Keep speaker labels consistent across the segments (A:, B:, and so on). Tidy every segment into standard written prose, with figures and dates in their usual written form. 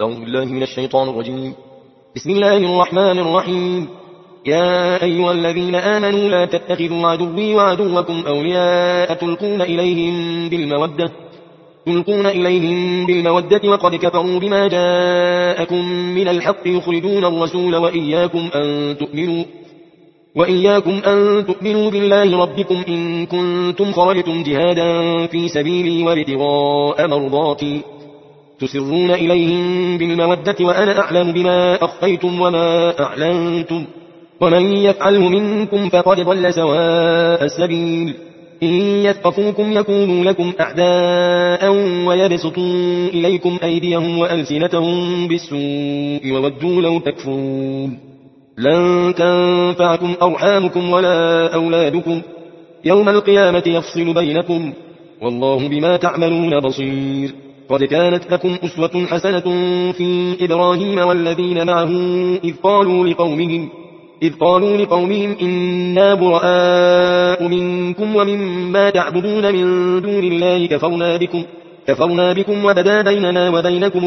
A: أعوذ بالله من الشيطان الرجيم. بسم الله الرحمن الرحيم. يا أيها الذين آمنوا لا تتخذوا عدوي وعدوكم أولياء تلقون إليهم بالمودة وقد كفروا بما جاءكم من الحق يخرجون الرسول وإياكم أن تؤمنوا بالله ربكم إن كنتم خرجتم جهادا في سبيلي وابتغاء مرضاتي تسرون إليهم بالمودة وأنا أعلم بما أخفيتم وما أعلنتم ومن يفعله منكم فقد ضل سواء السبيل. إن يثقفوكم يكونوا لكم أعداء ويبسطوا إليكم أيديهم وألسنتهم بالسوء وودوا لو تكفرون. لن تنفعكم أرحامكم ولا أولادكم يوم القيامة يفصل بينكم والله بما تعملون بصير. قد كانت لكم أسوة حسنة في إبراهيم والذين معه إذ قالوا لقومهم إنا براء منكم ومما تعبدون من دون الله كفرنا بكم وبدا بيننا وبينكم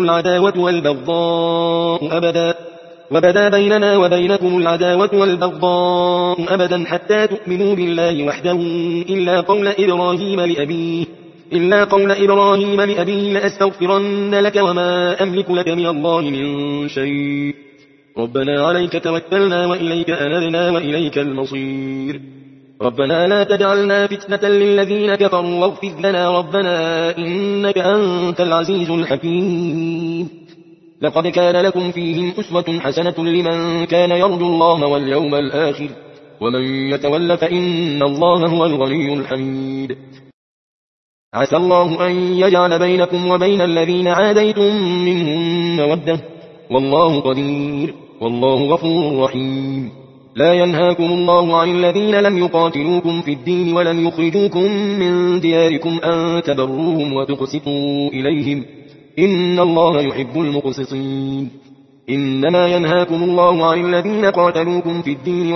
A: العداوة أبدا حتى تؤمنوا بالله وحده إلا قول إبراهيم لأبيه لأستغفرن لك وما أملك لك من الله من شيء ربنا عليك توكلنا وإليك أنبنا وإليك المصير. ربنا لا تجعلنا فتنة للذين كفروا واغفر لنا ربنا إنك أنت العزيز الحكيم. لقد كان لكم فيهم أسوة حسنة لمن كان يرجو الله واليوم الآخر ومن يتول فإن الله هو الغني الحميد. عسى الله أن يجعل بينكم وبين الذين عاديتم منهم مودة والله قدير والله غفور رحيم. لا ينهاكم الله عن الذين لم يقاتلوكم في الدين ولم يخرجوكم من دياركم أن تبروهم وتقسطوا إليهم إن الله يحب المقسطين. إنما ينهاكم الله عن الذين قاتلوكم في الدين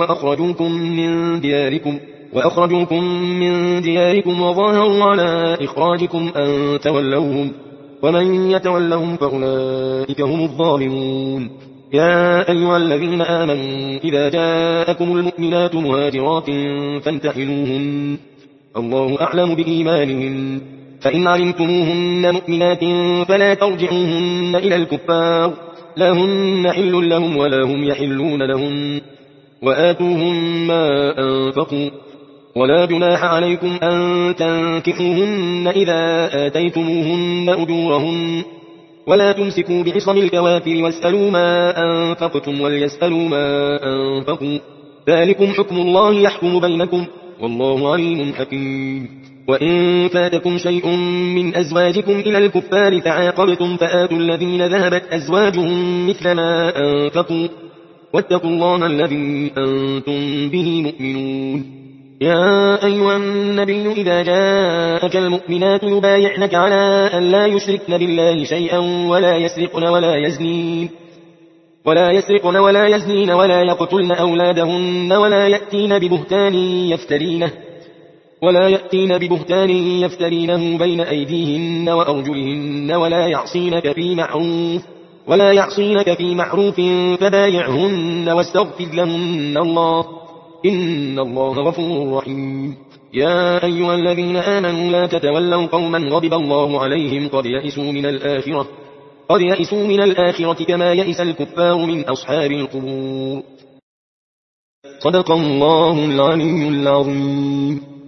A: وأخرجوكم من دياركم وظاهروا على إخراجكم أن تولوهم ومن يتولهم فأولئك هم الظالمون. يا أيها الذين آمنوا إذا جاءكم المؤمنات مهاجرات فامتحنوهن الله أعلم بإيمانهن فإن علمتموهن مؤمنات فلا ترجعوهن إلى الكفار لا هن حل لهم ولا هم يحلون لهم وآتوهم ما أنفقوا ولا جناح عليكم أن تنكحوهن إذا آتيتموهن أجورهن ولا تمسكوا بعصم الكوافر واسألوا ما أنفقتم وليسألوا ما أنفقوا ذلكم حكم الله يحكم بينكم والله عليم حكيم. وإن فاتكم شيء من أزواجكم إلى الكفار تعاقبتم فآتوا الذين ذهبت أزواجهم مثل ما أنفقوا واتقوا الله الذي أنتم به مؤمنون. يا أيها النبي إذا جاءك المؤمنات يبايعنك على أن لا يشركن بالله شيئا ولا يسرقن ولا يزنين ولا يقتلن أولادهن ولا يأتين ببهتان يفترينه بين أيديهن وأرجلهن ولا يعصينك في معروف فبايعهن واستغفر لهن الله إن الله غفور رحيم. يا أيها الذين آمنوا لا تتولوا قوما غضب الله عليهم قد يئسوا من الآخرة كما يئس الكفار من أصحاب القبور. صدق الله العلي العظيم.